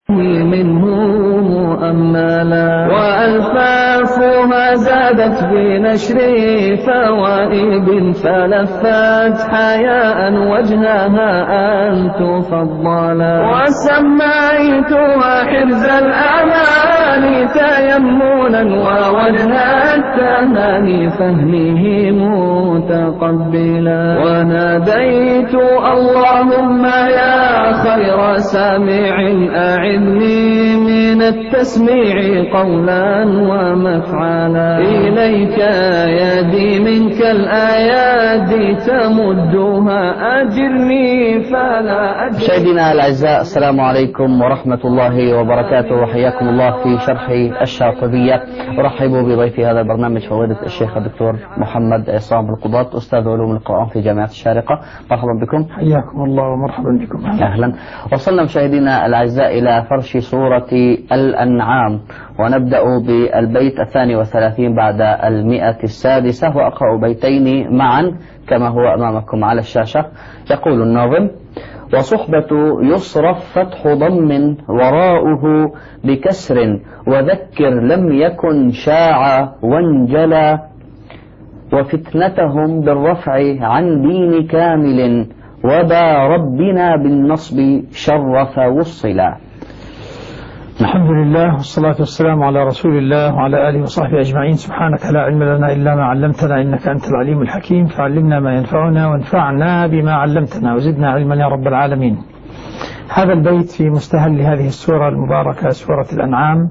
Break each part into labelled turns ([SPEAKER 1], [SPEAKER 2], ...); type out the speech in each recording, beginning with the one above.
[SPEAKER 1] منه مؤملا، وألفافها زادت بنشر فوائد، فلفت حياء وجهها أن تفضلا، وسميتها حرز الأمان تيمنا ووجه التهاني فهمه متقبلا، وناديت اللهم يا خير سامع أعني من التسميع قولا ومفعلا، إليك يدي منك الآيات تمدها أجرني فلا أجر.
[SPEAKER 2] مشاهدينا الأعزاء، السلام عليكم ورحمة الله وبركاته، وحياكم الله في شرح الشاطبية. أرحب بضيف هذا البرنامج فضيلة الشيخ الدكتور محمد عصام القضاة، أستاذ علوم القرآن في جامعة الشارقة. مرحبا بكم.
[SPEAKER 3] حياكم الله ومرحبا بكم.
[SPEAKER 2] أهلا. وصلنا مشاهدينا الأعزاء إلى فرش سورة الأنعام، ونبدأ بالبيت 32 بعد 106، وأقرأ بيتين معا كما هو أمامكم على الشاشة. يقول الناظم: وصحبة يصرف فتح ضم وراؤه بكسر، وذكر لم يكن شاع وانجلى، وفتنتهم بالرفع عن دين كامل، وبا ربنا بالنصب شرف وصلا.
[SPEAKER 3] الحمد لله والصلاة والسلام على رسول الله وعلى آله وصحبه أجمعين. سبحانك لا علم لنا إلا ما علمتنا إنك أنت العليم الحكيم، فعلمنا ما ينفعنا وانفعنا بما علمتنا وزدنا علما يا رب العالمين. هذا البيت في مستهل هذه السورة المباركة سورة الأنعام،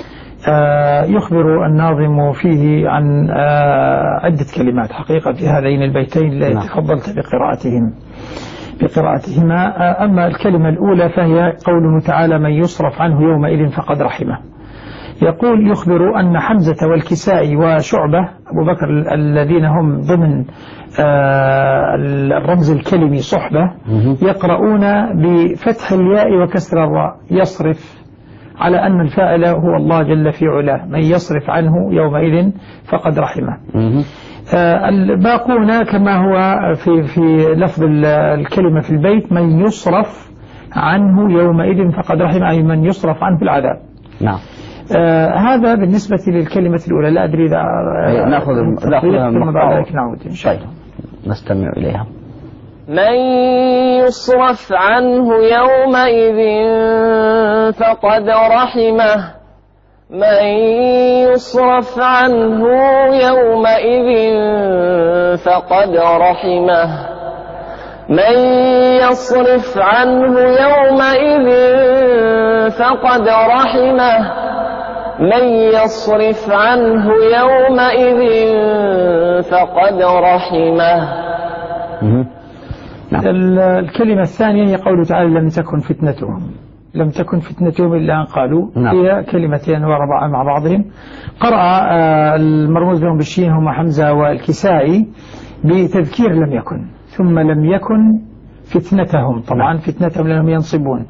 [SPEAKER 3] يخبر الناظم فيه عن عدة كلمات حقيقة في هذين البيتين التي تفضلت بقراءتهما. أما الكلمة الأولى فهي قوله تعالى: من يصرف عنه يومئذ فقد رحمه. يقول يخبر أن حمزة والكسائي وشعبة أبو بكر الذين هم ضمن الرمز الكلمي صحبة يقرؤون بفتح الياء وكسر الراء، يصرف، على أن الفاعل هو الله جل في علاه، من يصرف عنه يومئذ فقد رحمه. الباقون كما هو في لفظ الكلمة في البيت: من يصرف عنه يومئذ فقد رحمه، أي من يصرف عنه العذاب.
[SPEAKER 2] نعم.
[SPEAKER 3] هذا بالنسبة للكلمة الأولى. لا أدري إذا
[SPEAKER 2] نأخذها
[SPEAKER 3] ثم بعد ذلك نعود إن شاء الله.
[SPEAKER 2] نستمع إليها.
[SPEAKER 4] من يصرف عنه يومئذ فقد رحمه، من يصرف عنه يومئذ فقد رحمه، من يصرف عنه يومئذ فقد رحمه، من يصرف عنه يومئذ فقد رحمه.
[SPEAKER 3] الكلمة الثانية هي قوله تعالى: لم تكن فتنتهم إلا أن قالوا. هي كلمتين ورا مع بعضهم. قرأ المرموز لهم بالشين هم حمزة والكسائي بتذكير لم يكن، ثم لم يكن فتنتهم، طبعا فتنتهم لأنهم ينصبون.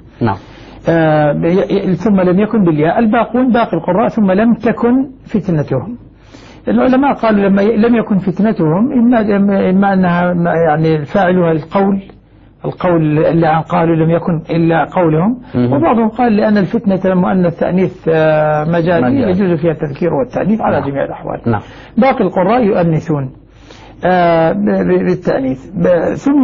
[SPEAKER 3] ثم لم يكن بالياء. الباقون باقي القراء ثم لم تكن فتنتهم. العلماء قالوا لم يكن فتنتهم إما أنها يعني فاعلها القول اللي قالوا لم يكن إلا قولهم، وبعضهم قال لأن الفتنة مؤنث تأنيث مجازي يجوز فيها التذكير والتأنيث على جميع الأحوال. باقي القراء يؤنثون بالتأنيث. ثم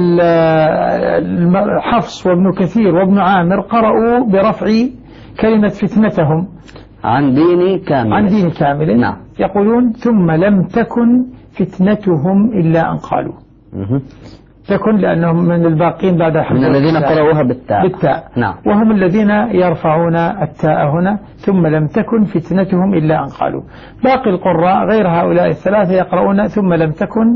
[SPEAKER 3] حفص وابن كثير وابن عامر قرأوا برفع كلمة فتنتهم
[SPEAKER 2] عن دين كامل.
[SPEAKER 3] نعم. يقولون: ثم لم تكن فتنتهم إلا أن قالوا. تكن لأنهم من الباقين بعد
[SPEAKER 2] من الذين قرأوها بالتاء.
[SPEAKER 3] نعم. وهم الذين يرفعون التاء هنا. ثم لم تكن فتنتهم إلا أن قالوا. باقي القراء غير هؤلاء الثلاثة يقرؤون ثم لم تكن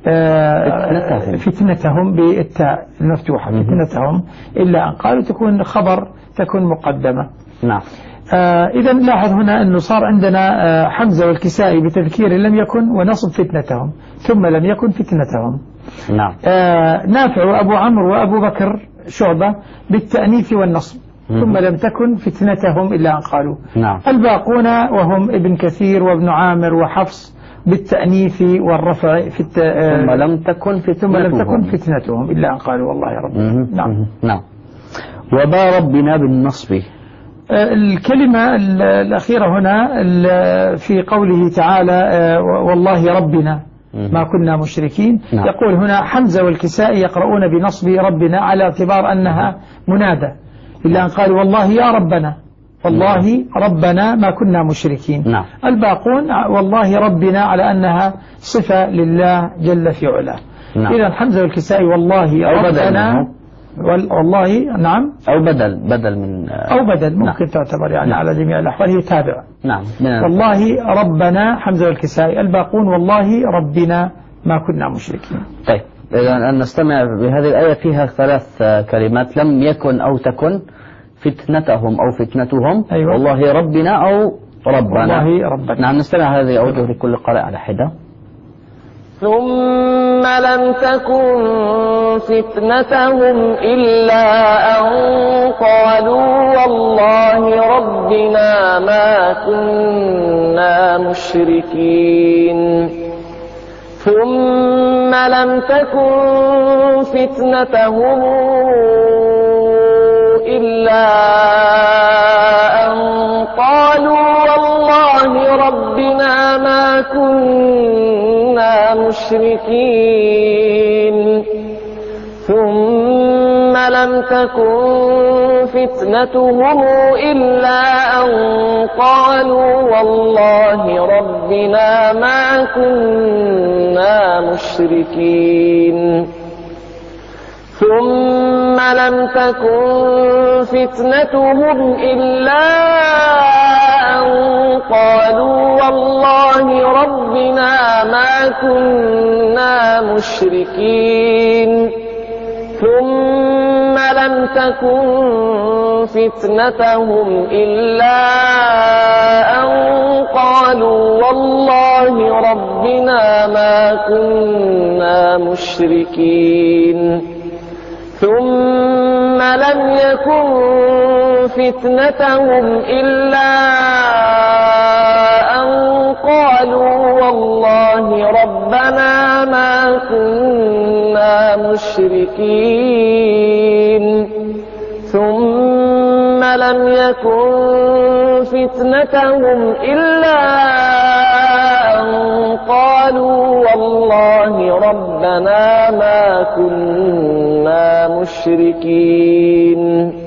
[SPEAKER 3] فتنتهم بالتاء المفتوحة، فتنتهم إلا أن قالوا، تكون خبر، تكون مقدمة.
[SPEAKER 2] نعم.
[SPEAKER 3] إذا لاحظ هنا أنه صار عندنا حمزة والكسائي بتذكير لم يكن ونصب فتنتهم، ثم لم يكن فتنتهم.
[SPEAKER 2] نعم.
[SPEAKER 3] نافع وأبو عمرو وأبو بكر شعبة بالتأنيث والنصب، ثم لم تكن فتنتهم إلا أن قالوا.
[SPEAKER 2] نعم.
[SPEAKER 3] الباقون وهم ابن كثير وابن عامر وحفص بالتأنيث والرفع في
[SPEAKER 2] ثم لم تكن
[SPEAKER 3] فتنتهم إلا أن قالوا والله يا رب.
[SPEAKER 2] نعم. وبا ربنا بالنصب
[SPEAKER 3] الكلمة الأخيرة هنا في قوله تعالى والله ربنا ما كنا مشركين.
[SPEAKER 2] نعم.
[SPEAKER 3] يقول هنا حمزة والكسائي يقرؤون بنصب ربنا على اعتبار أنها منادى، إلا أن قالوا والله يا ربنا، والله ربنا ما كنا مشركين.
[SPEAKER 2] نعم.
[SPEAKER 3] الباقون والله ربنا على أنها صفة لله جل في علاه.
[SPEAKER 2] نعم.
[SPEAKER 3] إذا حمزة والكسائي والله ربنا والله نعم
[SPEAKER 2] أو بدل من
[SPEAKER 3] أو بدل ممكن. نعم. تعتبر يعني
[SPEAKER 2] نعم.
[SPEAKER 3] على جميع الأحوال هي تابعة.
[SPEAKER 2] نعم.
[SPEAKER 3] والله ربنا حمزة والكسائي، الباقون والله ربنا ما كنا مشركين.
[SPEAKER 2] طيب إذا أن نستمع بهذه الآية فيها 3 كلمات، لم يكن أو تكن، فتنتهم أو فتنتهم.
[SPEAKER 3] أيوة.
[SPEAKER 2] والله ربنا أو ربنا.
[SPEAKER 3] والله ربنا.
[SPEAKER 2] نعم نستمع هذه أوجه لكل قارئ على حدة.
[SPEAKER 4] ثم لم تكن فتنتهم إلا أن قالوا والله ربنا ما كنا مشركين. ثم لم تكن فتنتهم إلا أن قالوا والله ربنا ما كنا مشركين. ثم لم تكن فتنتهم إلا أن قالوا والله ربنا ما كنا مشركين. ثم لم تكن فتنتهم إلا أن قالوا والله ربنا ما كنا مشركين. ثم لم تكن فتنتهم إلا أن قالوا والله ربنا ما كنا مشركين. ثم لم يكن فتنتهم إلا أن قالوا والله ربنا ما كنا مشركين. ثم لم يكن فتنتهم إلا أن قالوا والله ربنا ما كنا مشركين.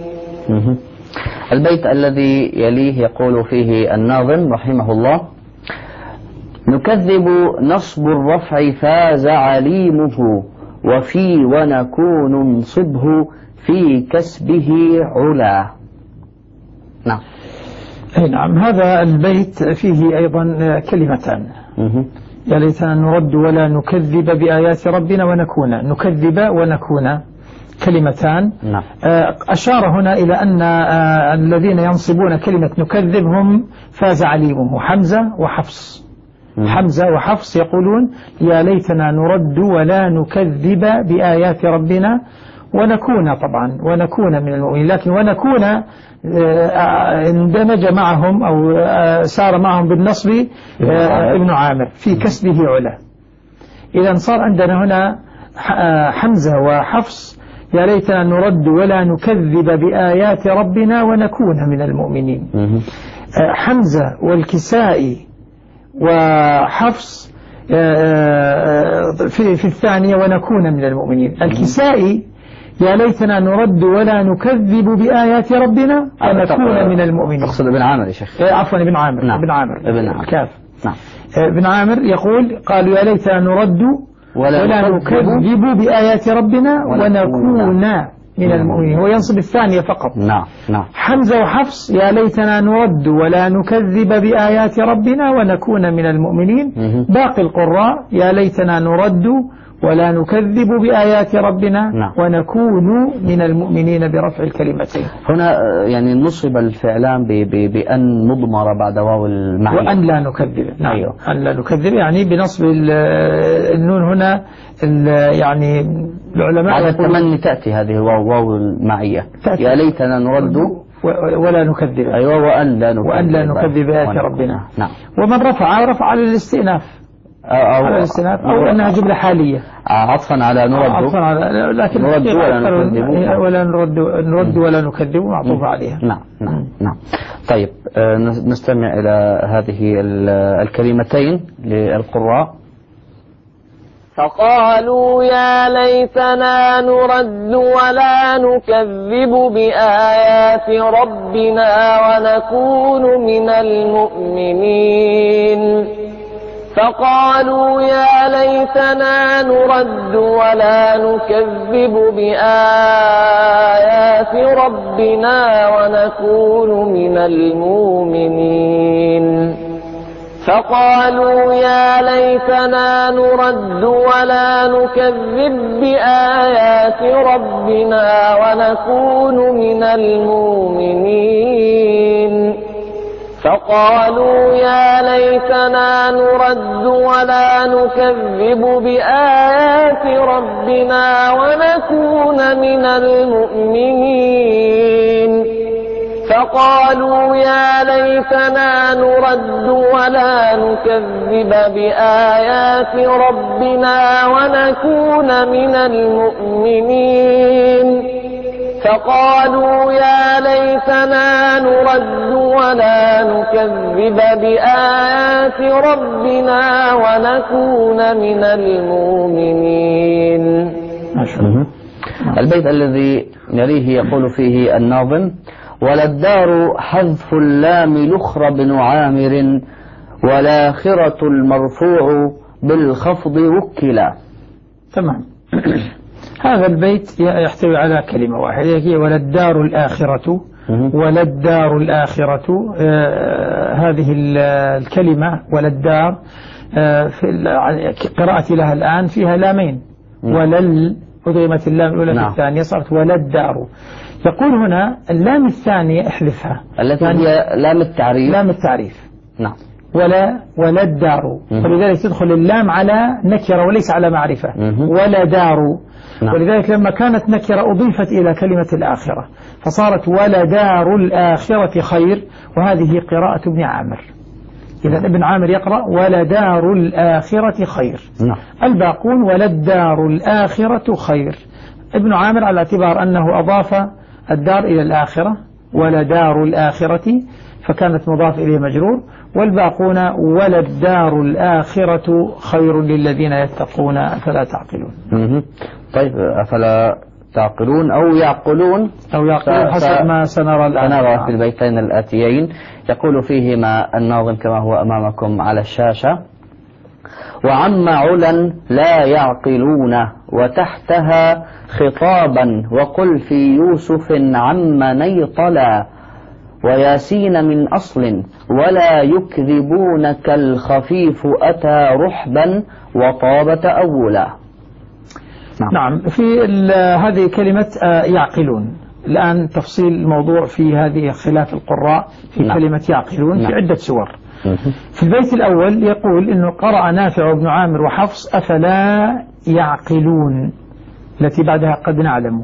[SPEAKER 2] البيت الذي يليه يقول فيه الناظم رحمه الله: نكذب نصب الرفع فاز عليمه، وفي ونكون نصبه في كسبه علا. نعم.
[SPEAKER 3] نعم. هذا البيت فيه أيضا كلمتان: يا ليتنا نرد ولا نكذب بآيات ربنا ونكون، نكذب ونكون كلمتان.
[SPEAKER 2] نعم.
[SPEAKER 3] أشار هنا إلى أن الذين ينصبون كلمة نكذب هم فاز عليمه حمزة وحفص. حمزة وحفص يقولون يا ليتنا نرد ولا نكذب بآيات ربنا ونكون، طبعا ونكون من المؤمنين، لكن ونكون اندمج معهم أو سار معهم بالنصب ابن عامر في كسبه علا. إذا صار عندنا هنا حمزة وحفص يا ليتنا نرد ولا نكذب بآيات ربنا ونكون من المؤمنين. حمزة والكسائي وحفص في الثانية ونكون من المؤمنين. الكسائي يا ليتنا نرد ولا نكذب بآيات ربنا ونكون من المؤمنين.
[SPEAKER 2] أقصد ابن عامر يا شيخ.
[SPEAKER 3] عفوا ابن عامر.
[SPEAKER 2] نعم.
[SPEAKER 3] ابن عامر.
[SPEAKER 2] ابن عامر.
[SPEAKER 3] كاف.
[SPEAKER 2] نعم.
[SPEAKER 3] ابن عامر يقول قالوا يا ليتنا نرد ولا نكذب بآيات ربنا ونكون من المؤمنين. هو ينصب الثانية فقط.
[SPEAKER 2] نعم. نعم.
[SPEAKER 3] حمزة وحفص يا ليتنا نرد ولا نكذب بآيات ربنا ونكون من المؤمنين. باقي القراء يا ليتنا نرد ولا نكذب بآيات ربنا ونكون من المؤمنين برفع الكلمتين.
[SPEAKER 2] هنا يعني نصب الفعلان بأن مضمر بعد واو المعنى
[SPEAKER 3] وأن لا نكذب. نعم.
[SPEAKER 2] أيوه.
[SPEAKER 3] أن لا نكذب يعني بنصب النون هنا يعني العلماء
[SPEAKER 2] على التمني تأتي هذه واو المعية. يا ليتنا نرد
[SPEAKER 3] ولا نكذب.
[SPEAKER 2] أيوه. وأن لا نكذب
[SPEAKER 3] بآيات ربنا.
[SPEAKER 2] نعم.
[SPEAKER 3] ومن رفع على الاستئناف على الاستئناف أو أنها جملة حالية
[SPEAKER 2] عطفا على نرد،
[SPEAKER 3] عطفا على، لكن نرد ولا نكذب معطوف عليها.
[SPEAKER 2] نعم نعم نعم. طيب نستمع إلى هذه الكلمتين للقراء.
[SPEAKER 4] فقالوا يا ليتنا نرد ولا نكذب بآيات ربنا ونكون من المؤمنين. فقالوا يا ليتنا نرد ولا نكذب بآيات ربنا ونكون من المؤمنين. فقالوا يا ليتنا نرد ولا نكذب بآيات ربنا ونكون من المؤمنين. فقالوا يا ليتنا نرد ولا نكذب بآيات ربنا ونكون من المؤمنين. فقالوا يا ليتنا نرد ولا نكذب بآيات ربنا ونكون من المؤمنين. فقالوا يا ليتنا نرد ولا نكذب بآيات ربنا ونكون من المؤمنين.
[SPEAKER 2] البيت الذي يليه يقول فيه الناظم: وللدار حذف اللام لخر بن عامر والآخرة المرفوع بالخفض وكلا.
[SPEAKER 3] تمام. هذا البيت يحتوي على كلمة واحدة هي وللدار الآخرة. وللدار الآخرة، هذه الكلمة وللدار في قراءة لها الآن فيها لامين، ولل أضغمت اللام الأولى في الثانية صارت وللدار. يقول هنا اللام الثانية احذفها،
[SPEAKER 2] التي هي لام التعريف.
[SPEAKER 3] لام التعريف.
[SPEAKER 2] نعم.
[SPEAKER 3] ولا الدار، ولذلك تدخل اللام على نكرة وليس على معرفة. ولا دار. نعم. ولذلك لما كانت نكرة أضيفت إلى كلمة الآخرة فصارت ولا دار الآخرة خير، وهذه قراءة ابن عامر. إذا ابن عامر يقرأ ولا دار الآخرة خير.
[SPEAKER 2] نعم.
[SPEAKER 3] الباقون ولا الدار الآخرة خير. ابن عامر على اعتبار أنه أضاف الدار إلى الآخرة ولا دار الآخرة فكانت مضاف إليه مجرور، والباقون ولا الدار الآخرة خير للذين يتقون أفلا تعقلون.
[SPEAKER 2] طيب أفلا تعقلون أو يعقلون
[SPEAKER 3] حسب ما سنرى الآن
[SPEAKER 2] في البيتين الآتيين. يقول فيهما الناظم كما هو أمامكم على الشاشة: وعم علا لا يعقلون وتحتها خطابا وقل في يوسف عم نيطلا وياسين من أصل ولا يكذبونك الخفيف أتى رحبا وطاب تأولا.
[SPEAKER 3] نعم. في هذه كلمة يعقلون الآن تفصيل الموضوع في هذه خلاف القراء في كلمة يعقلون في عدة سور. في البيت الأول يقول إنه قرأ نافع وابن عامر وحفص أفلا يعقلون التي بعدها قد نعلم.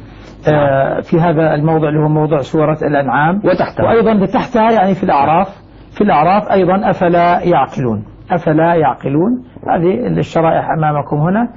[SPEAKER 3] في هذا الموضع اللي هو موضع سورة الأنعام، وأيضا بتحتها يعني في الأعراف أيضا أفلا يعقلون. أفلا يعقلون هذه الشرائح أمامكم هنا.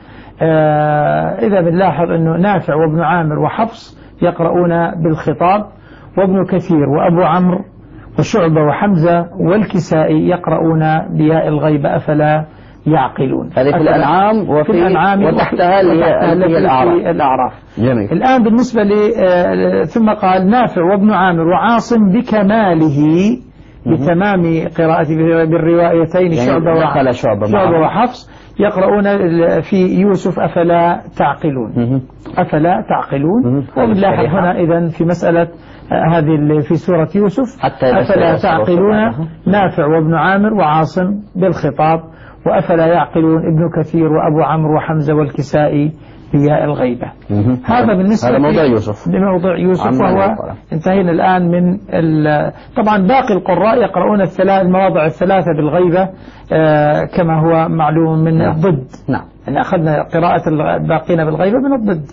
[SPEAKER 3] إذا بنلاحظ أنه نافع وابن عامر وحفص يقرؤون بالخطاب، وابن كثير وأبو عمرو وشعبة وحمزة والكسائي يقرؤون بياء الغيبة أفلا يعقلون.
[SPEAKER 2] هذه في الأنعام وفي الأنعام وتحتها
[SPEAKER 3] الأعراف.
[SPEAKER 2] جميل.
[SPEAKER 3] الآن بالنسبة ثم قال نافع وابن عامر وعاصم بكماله بتمام قراءته بالروايتين
[SPEAKER 2] يعني
[SPEAKER 3] شعبة وحفص يقرؤون في يوسف أفلا تعقلون. أفلا تعقلون. وبنلاحظ هنا إذن في مسألة هذه اللي في سورة يوسف أفلا تعقلون نافع وابن عامر وعاصم بالخطاب، وأفلا يعقلون ابن كثير وأبو عمرو وحمزة والكسائي بياء الغيبة. هذا بالنسبة لموضوع يوسف وهو انتهينا الآن من طبعا باقي القراء يقرؤون المواضع الثلاثة بالغيبة كما هو معلوم من الضد.
[SPEAKER 2] نعم.
[SPEAKER 3] يعني أخذنا قراءة الباقين بالغيبة من الضد.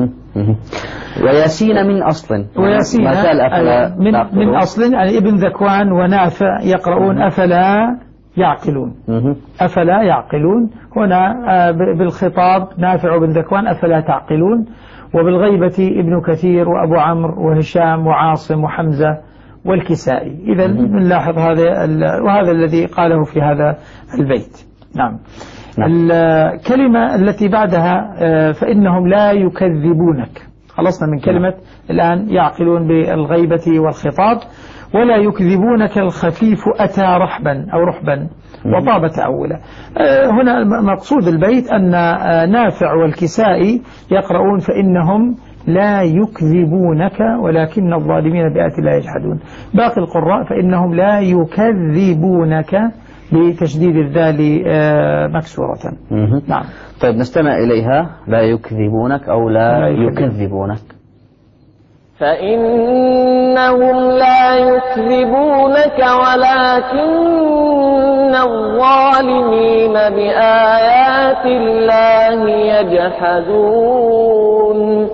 [SPEAKER 2] وياسين من أصل.
[SPEAKER 3] وياسين من أصل يعني ابن ذكوان ونافع يقرؤون أفلا يعقلون. أفلا يعقلون هنا بالخطاب نافع بن ذكوان أفلا تعقلون، وبالغيبة ابن كثير وأبو عمرو وهشام وعاصم وحمزة والكسائي. إذا نلاحظ وهذا الذي قاله في هذا البيت. نعم. الكلمة التي بعدها فإنهم لا يكذبونك، خلصنا من كلمة الآن يعقلون بالغيبة والخطاب. ولا يكذبونك الخفيف أتى رحبا أو رحبا وطاب تأولا. هنا مقصود البيت أن نافع والكسائي يقرؤون فإنهم لا يكذبونك ولكن الظالمين بآيات الله يجحدون. باقي القراء فإنهم لا يكذبونك بتشديد الذال مكسورة. نعم.
[SPEAKER 2] طيب نستمع إليها. لا يكذبونك أو لا يكذبونك.
[SPEAKER 4] فإنهم لا يكذبونك ولكن الظالمين بآيات الله يجحدون.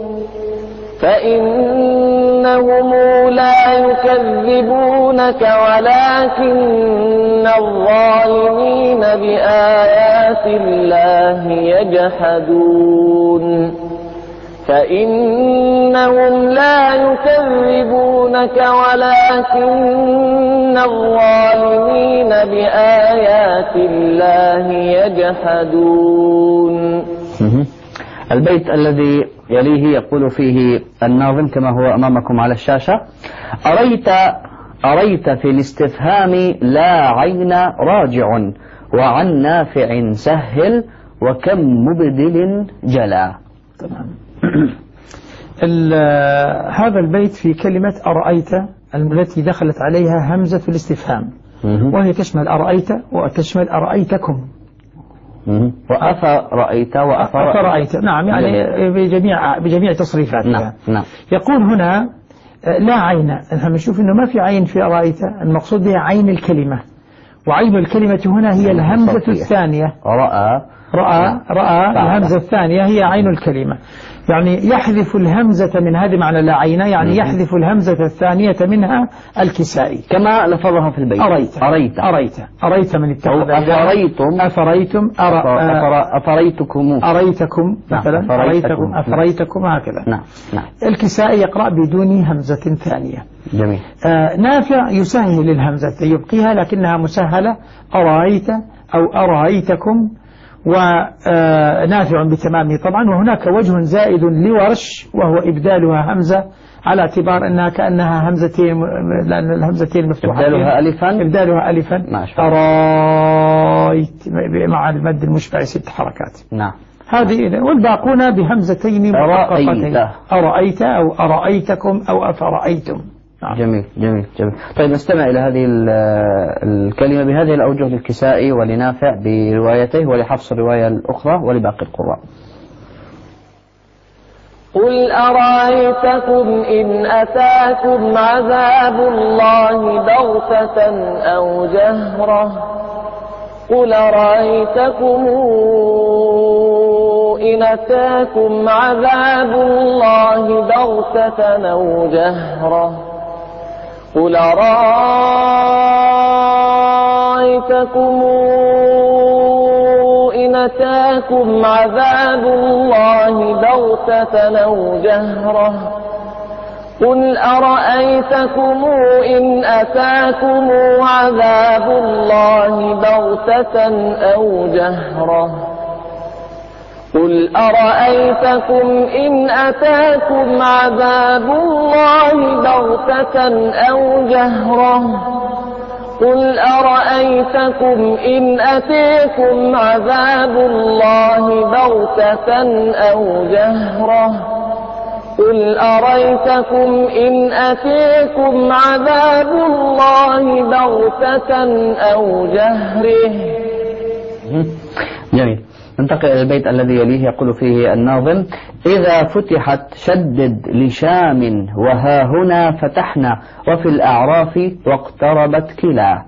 [SPEAKER 4] فإنهم لا يكذبونك ولكن الظالمين بآيات الله يجحدون. فإنهم لا يكذبونك ولكن الظالمين بآيات الله يجحدون.
[SPEAKER 2] البيت الذي يليه يقول فيه الناظم كما هو أمامكم على الشاشة: أريت في الاستفهام لا عين راجع وعن نافع سهل وكم مبدل جلا.
[SPEAKER 3] هذا البيت في كلمة أرأيت التي دخلت عليها همزة الاستفهام، وهي تشمل أرأيت وتشمل أرأيتكم
[SPEAKER 2] وأفرأيت
[SPEAKER 3] وأفرأيت. نعم، يعني بجميع تصريفاتها.
[SPEAKER 2] نعم.
[SPEAKER 3] يقول هنا لا عين. نحن نشوف أنه ما في عين في أرأيت، المقصود بها عين الكلمة، وعين الكلمة هنا هي الهمزة الثانية. رأى الهمزة الثانية هي عين الكلمة، يعني يحذف الهمزة من هذه معنى لا عين، يعني يحذف الهمزة الثانية منها الكسائي
[SPEAKER 2] كما لفظها في البيت. أريت من اتخذ أفريتم أريتكم مثلا أفريتكم هكذا. نعم.
[SPEAKER 3] الكسائي يقرأ بدون همزة ثانية.
[SPEAKER 2] جميل.
[SPEAKER 3] نافع يسهل الهمزة يبقيها لكنها مسهلة أرأيت أو أرأيتكم، ونافع بتمامه طبعا. وهناك وجه زائد لورش وهو إبدالها همزة على اعتبار أنها كأنها همزتين، لأن الهمزتين مفتوحتين إبدالها ألفا أرأيت مع المد المشبع 6 حركات.
[SPEAKER 2] نعم.
[SPEAKER 3] هذه والباقون بهمزتين
[SPEAKER 2] أرأيت
[SPEAKER 3] أو أرأيتكم أو أفرأيتم.
[SPEAKER 2] جميل. طيب نستمع إلى هذه الكلمة بهذه الأوجه للكسائي ولنافع بروايته ولحفص الرواية الأخرى ولباقي القراء.
[SPEAKER 4] قل أرأيتكم إن أتاكم عذاب الله بغتة أو جهرة. قل أرأيتكم إن أتاكم عذاب الله بغتة أو جهرة. قل أرأيتكم إن أتاكم عذاب الله بغتة أو جهرة. قل أرأيتكم إن أتاكم عذاب الله بغتة أو جهرة. قل أرأيتكم إن أتاكم عذاب الله بغتة أو جهرة. قل أرأيتكم إن أتاكم عذاب الله بغتة أو جهرة. قل أرأيتكم إن أتاكم عذاب الله بغتة أو جهره.
[SPEAKER 2] جميل. ننتقل إلى البيت الذي يليه يقول فيه الناظم: إذا فتحت شدد لشام وها هنا فتحنا وفي الأعراف واقتربت كلا.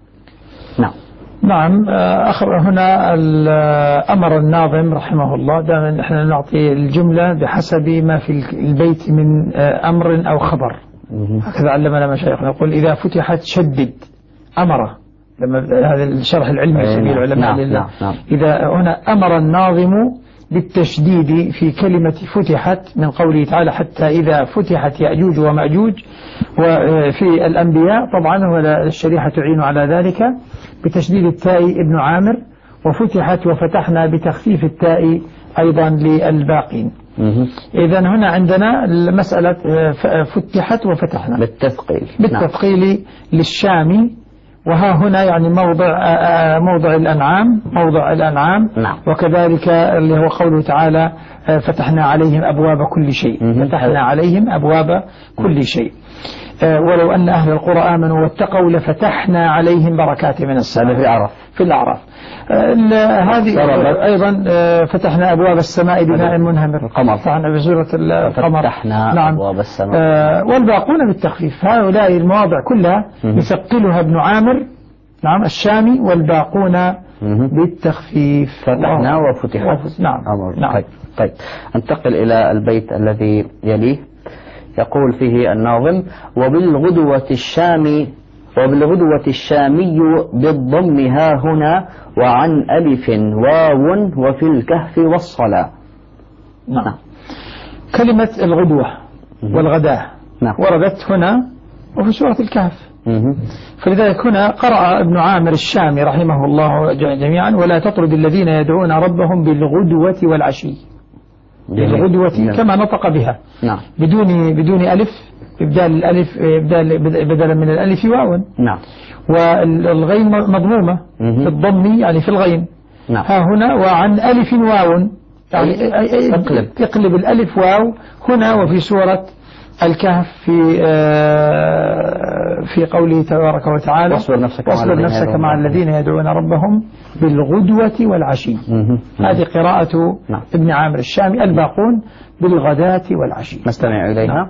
[SPEAKER 3] نعم. هنا أمر الناظم رحمه الله، دائما نحن نعطي الجملة بحسب ما في البيت من أمر أو خبر، هكذا علمنا مشايخنا. يقول إذا فتحت شدد، أمر لما هذا الشرح العلمي يسميه العلماء لله.
[SPEAKER 2] نعم.
[SPEAKER 3] إذا هنا أمر الناظم بالتشديد في كلمة فتحت من قوله تعالى حتى إذا فتحت يأجوج ومأجوج، وفي الأنبياء طبعا والشريحة تعين على ذلك بتشديد التاء ابن عامر، وفتحت وفتحنا بتخفيف التاء أيضا للباقين. إذا هنا عندنا المسألة فتحت وفتحنا بالتثقيل للشامي، وها هنا يعني موضع الأنعام
[SPEAKER 2] نعم.
[SPEAKER 3] وكذلك اللي هو قوله تعالى فتحنا عليهم أبواب كل شيء، فتحنا عليهم أبواب كل شيء، ولو أن أهل القرى آمنوا واتقوا لفتحنا عليهم بركات من السماء. في الأعراف هذه أيضا فتحنا أبواب السماء بماء منهمر، فتحنا بسورة القمر.
[SPEAKER 2] نعم. أبواب السماء.
[SPEAKER 3] والباقون بالتخفيف، هؤلاء المواضع كلها يثقلها ابن عامر نعم الشامي، والباقون بالتخفيف.
[SPEAKER 2] فتحنا وفتحت.
[SPEAKER 3] نعم.
[SPEAKER 2] طيب انتقل إلى البيت الذي يليه، يقول فيه الناظم: وبالغدوة الشامي بالضم ها هنا، وعن ألف واو وفي الكهف والصلاة.
[SPEAKER 3] نعم. كلمة الغدوة والغداة وردت هنا وفي سورة الكهف، فلذلك هنا قرأ ابن عامر الشامي رحمه الله جميعا: ولا تطرد الذين يدعون ربهم بالغدوة والعشي. بالغدوة كما نطق بها بدون ألف، إبدال الألف بدلا من الألف واو.
[SPEAKER 2] نعم.
[SPEAKER 3] والغين مضمومة في الضم يعني في الغين.
[SPEAKER 2] نعم.
[SPEAKER 3] ها هنا وعن ألف واو يعني يقلب الألف واو هنا، وفي سورة الكهف في قوله تبارك وتعالى: واصبر نفسك مع الذين يدعون ربهم بالغدوة والعشي. هذه قراءة ابن عامر الشامي، الباقون بالغداة والعشي.
[SPEAKER 2] نستمع إليها.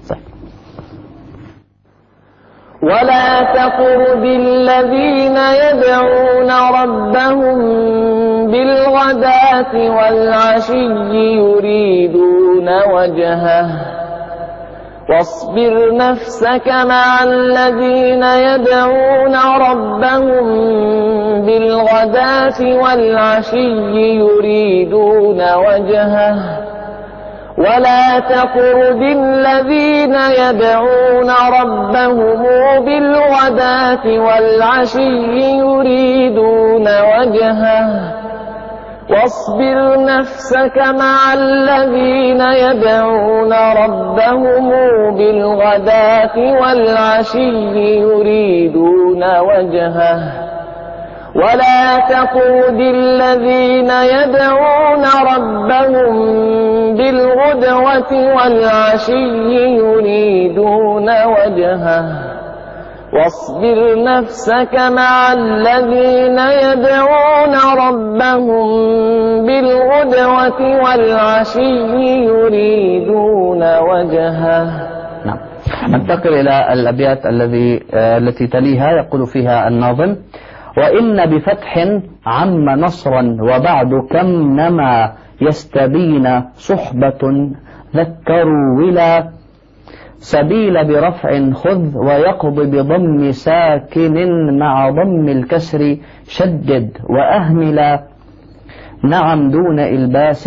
[SPEAKER 4] ولا تطرد الذين يدعون ربهم بالغداة والعشي يريدون وجهه، واصبر نفسك مع الذين يدعون ربهم بالغداة والعشي يريدون وجهه، ولا تطرد الذين يدعون ربهم بالغداة والعشي يريدون وجهه، واصبر نفسك مع الذين يدعون ربهم بالغداة والعشي يريدون وجهه، ولا تطرد الذين يدعون ربهم بالغدوة والعشي يريدون وجهه، واصبر نفسك مع الذين يدعون ربهم بالغدوة والعشي يريدون وجهه.
[SPEAKER 2] نعم. ننتقل إلى الأبيات التي تليها، يقول فيها الناظم: وإن بفتح عم نصرا وبعد كم نما يستبين صحبة ذكروا ولا سبيل برفع خذ ويقض بضم ساكن مع ضم الكسر شدد وأهملا نعم دون إلباس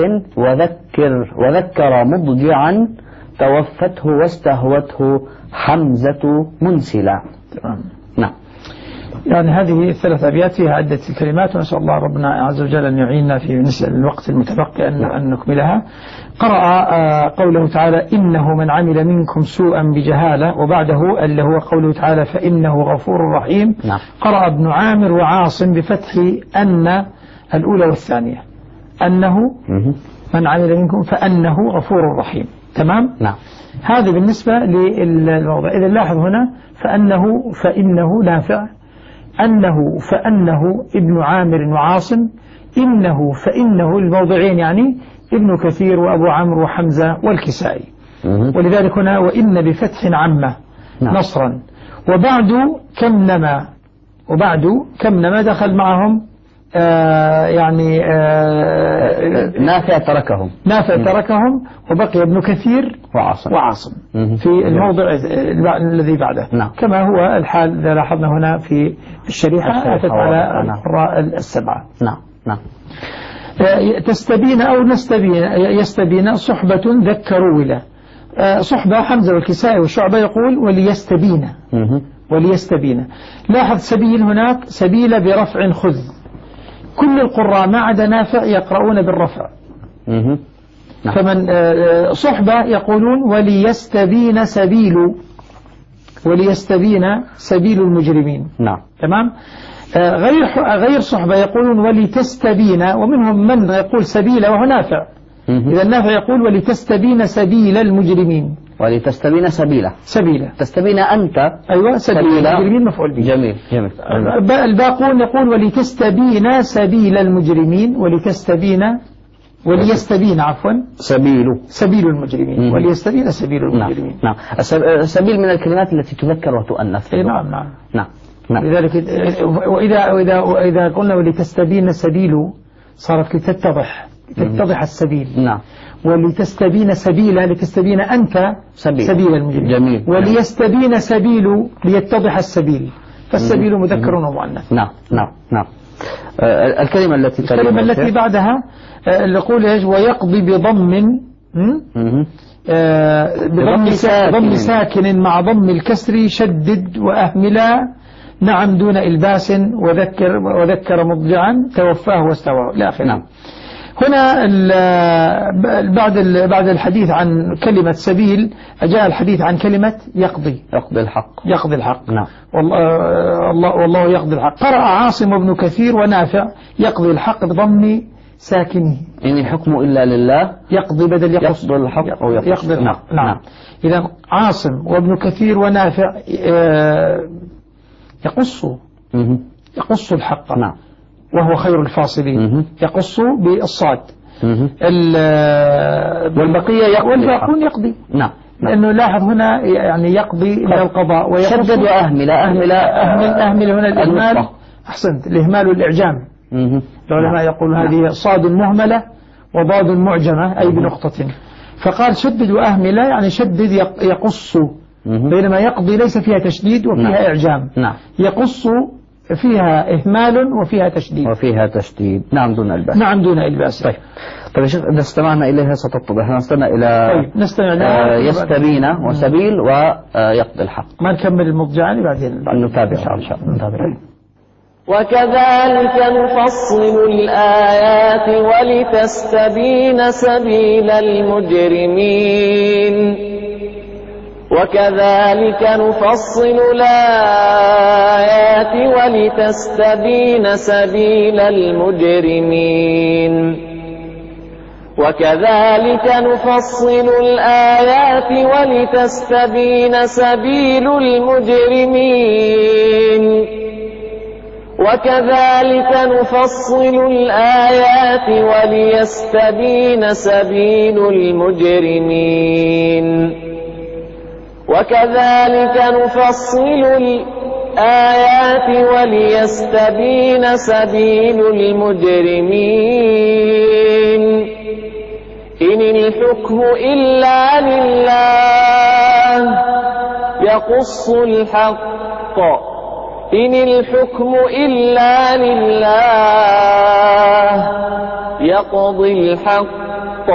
[SPEAKER 2] وذكر مضجعا توفته واستهوته حمزة منسلا. نعم.
[SPEAKER 3] يعني هذه الثلاث أبيات فيها عدة الكلمات، ونسأل الله ربنا عز وجل أن يعيننا في الوقت المتبقي أن نكملها. قرأ قوله تعالى: إنه من عمل منكم سوءا بجهالة، وبعده اللي هو قوله تعالى: فإنه غفور رحيم. قرأ ابن عامر وعاصم بفتح أن الأولى والثانية، أنه من عمل منكم فأنه غفور رحيم. تمام؟
[SPEAKER 2] نعم.
[SPEAKER 3] هذا بالنسبة للموضع. إذا لاحظ هنا فإنه نافع، فأنه ابن عامر وعاصم، فإنه الموضعين يعني ابن كثير وأبو عمرو وحمزة والكسائي. ولذلك هنا وإن بفتح عمه نصرا، وبعد كم نما دخل معهم يعني
[SPEAKER 2] نافع تركهم.
[SPEAKER 3] نافع تركهم وبقي ابن كثير وعاصم في الموضع الذي بعده.
[SPEAKER 2] نعم.
[SPEAKER 3] كما هو الحال إذا لاحظنا هنا في الشريحة أتت على القراء السبعة.
[SPEAKER 2] نعم نعم.
[SPEAKER 3] تستبين أو نستبين يستبين صحبة ذكروا ولا صحبة حمزة والكسائي والشعبة يقول وليستبين. وليستبين. لاحظ سبيل هناك سبيل برفع خذ. كل القراء ما عدا نافع يقرؤون بالرفع. فمن صحبة يقولون وليستبين سبيل. وليستبين سبيل المجرمين.
[SPEAKER 2] نعم.
[SPEAKER 3] تمام. غير صحبة يقولون ولتستبين، ومنهم من يقول سبيل وهو نافع. إذا النافع يقول ولتستبين سبيل المجرمين.
[SPEAKER 2] ولتستبين سبيله
[SPEAKER 3] تستبين
[SPEAKER 2] أنت.
[SPEAKER 3] أيوة سبيل المجرمين مفعول به.
[SPEAKER 2] جميل.
[SPEAKER 3] الباقون يقول ولتستبين سبيل المجرمين. وليستبين عفوا سبيل المجرمين. وليستبين سبيل المجرمين.
[SPEAKER 2] نعم. سبيل من الكلمات التي تذكر وتؤنث.
[SPEAKER 3] نعم. لذلك وإذا قلنا ولتستبين سبيل صارت تتضح السبيل.
[SPEAKER 2] نعم.
[SPEAKER 3] ولتستبين سبيلا لتستبين أنت سبيل المجرمين.
[SPEAKER 2] جميل.
[SPEAKER 3] وليستبين سبيل ليتضح السبيل، فالسبيل مذكر ومؤنث.
[SPEAKER 2] نعم. الكلمة التي
[SPEAKER 3] بعدها نقول ويقضي بضم ضم ساكن مع ضم الكسر شدد وأهملا نعم دون إلباس وذكر مضجعا توفاه واستواه إلى آخره.
[SPEAKER 2] نعم.
[SPEAKER 3] هنا بعد الحديث عن كلمة سبيل جاء الحديث عن كلمة يقضي الحق.
[SPEAKER 2] نعم.
[SPEAKER 3] والله يقضي الحق. قرأ عاصم وابن كثير ونافع يقضي الحق بضم ساكنه.
[SPEAKER 2] إن الحكم إلا لله.
[SPEAKER 3] يقضي بدل
[SPEAKER 2] يقضي الحق أو يقضي
[SPEAKER 3] الحق. نعم. إذا عاصم وابن كثير ونافع يقص الحق.
[SPEAKER 2] نعم.
[SPEAKER 3] وهو خير الفاصلين. يقص بالصاد. والباقون يقضي.
[SPEAKER 2] نعم.
[SPEAKER 3] لأنه لاحظ هنا يعني يقضي من القضاء
[SPEAKER 2] شدد وأهمل
[SPEAKER 3] هنا الإهمال. أحسنت. الإهمال والإعجام. العلماء يقول هذه صاد مهملة وضاد معجمة أي بنقطة، فقال شدد وأهمل يعني شدد يقص، بينما يقضي ليس فيها تشديد وفيها إعجام.
[SPEAKER 2] نعم.
[SPEAKER 3] يقص فيها إهمال وفيها تشديد.
[SPEAKER 2] نعم دون
[SPEAKER 3] إلباس.
[SPEAKER 2] طيب يا شيخ إذا استمعنا إليها ستتضح. نستمع إلى يستبين وسبيل ويقضي الحق.
[SPEAKER 3] ما نكمل المضجعان بعدين
[SPEAKER 2] نتابع إن شاء الله.
[SPEAKER 4] وكذلك نفصل الآيات ولتستبين سبيل المجرمين. وكذلك نفصل الآيات ولتستبين سبيل المجرمين. وكذلك نفصل الآيات ولتستبين سبيل المجرمين. وكذلك نفصل الآيات وليستبين سبيل المجرمين. وكذلك نفصل الآيات وليستبين سبيل المجرمين. إن الحكم إلا لله يقص الحق. إن الحكم إلا لله يقضي الحق.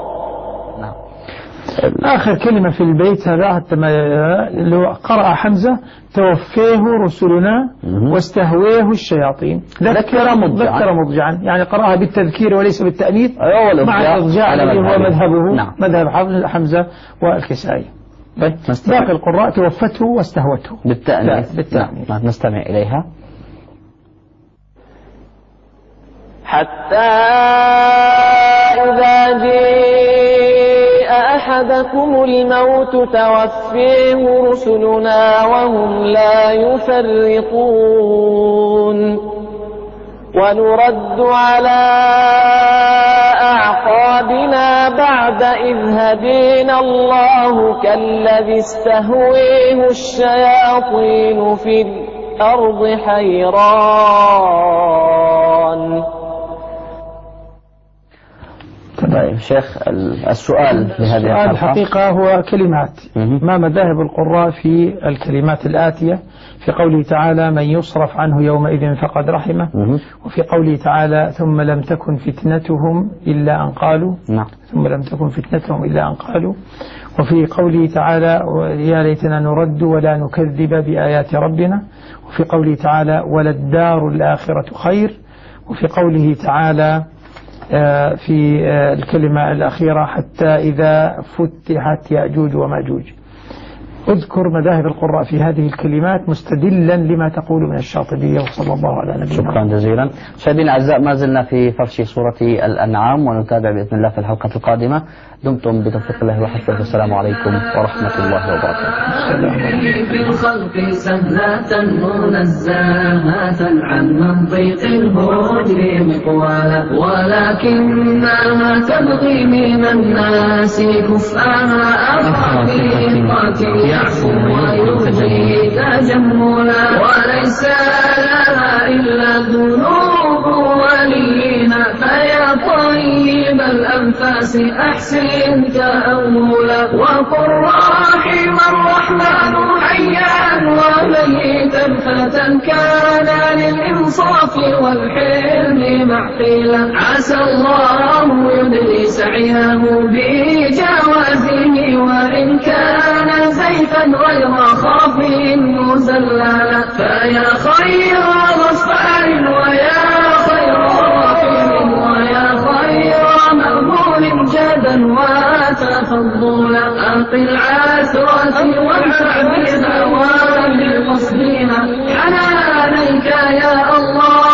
[SPEAKER 3] آخر كلمة في البيت هذا لو قرأ حمزة توفيه رسلنا واستهويه الشياطين. ذكر مضجعا يعني قرأها بالتذكير وليس بالتأنيث مع الإضجاع الذي هو مذهبه. مذهب حمزة والكسائي. باقي القراء توفته واستهوته
[SPEAKER 2] بالتأنيث. نستمع إليها.
[SPEAKER 4] حتى إذا جاء أحدكم الموت توفيه رسلنا وهم لا يفرطون ونرد على أعقابنا بعد إذ هدينا الله كالذي استهويه الشياطين في الأرض حيران
[SPEAKER 2] طيب شيخ، السؤال في هذه الحلقة
[SPEAKER 3] الحقيقة هو كلمات. ما مذاهب القراء في الكلمات الآتية؟ في قوله تعالى من يصرف عنه يومئذ فقد رحمه، وفي قوله تعالى ثم لم تكن فتنتهم إلا أن قالوا، ثم لم تكن فتنتهم إلا أن قالوا، وفي قوله تعالى يا ليتنا نرد ولا نكذب بآيات ربنا، وفي قوله تعالى وللدار الآخرة خير، وفي قوله تعالى في الكلمة الأخيرة حتى إذا فتحت يأجوج وماجوج. اذكر مذاهب القراء في هذه الكلمات مستدلا لما تقول من الشاطبية، وصلى الله على نبينا.
[SPEAKER 2] شكرا جزيلا. مشاهدينا الأعزاء، ما زلنا في فرش سورة الأنعام، ونتابع بإذن الله في الحلقة القادمة. دمتم بتوفيق الله وحفظه. السلام عليكم ورحمة الله وبركاته.
[SPEAKER 1] في الخلق سهلة منزهة عن منطق الهجر مقوالا، ولكنها تبغي من الناس كفءها أخاقيقة يعفو ويبغي تجملا، وليس لها إلا الذنوب ولينا، فيا طيب الأنفاس أحسن تأولا، وقل راحم الرحمن حيا وميتا فتى كان للإنصاف والحلم معقلا، عسى الله يدري سعيه بجوازه، وإن كان زيفا غير خافي مزللا، فيا خير غفار ويا خير رحيم ويا خير مقبول جدا وتفضلا، أقل عثرة وانفع بها وبقصدها حنانيك يا الله.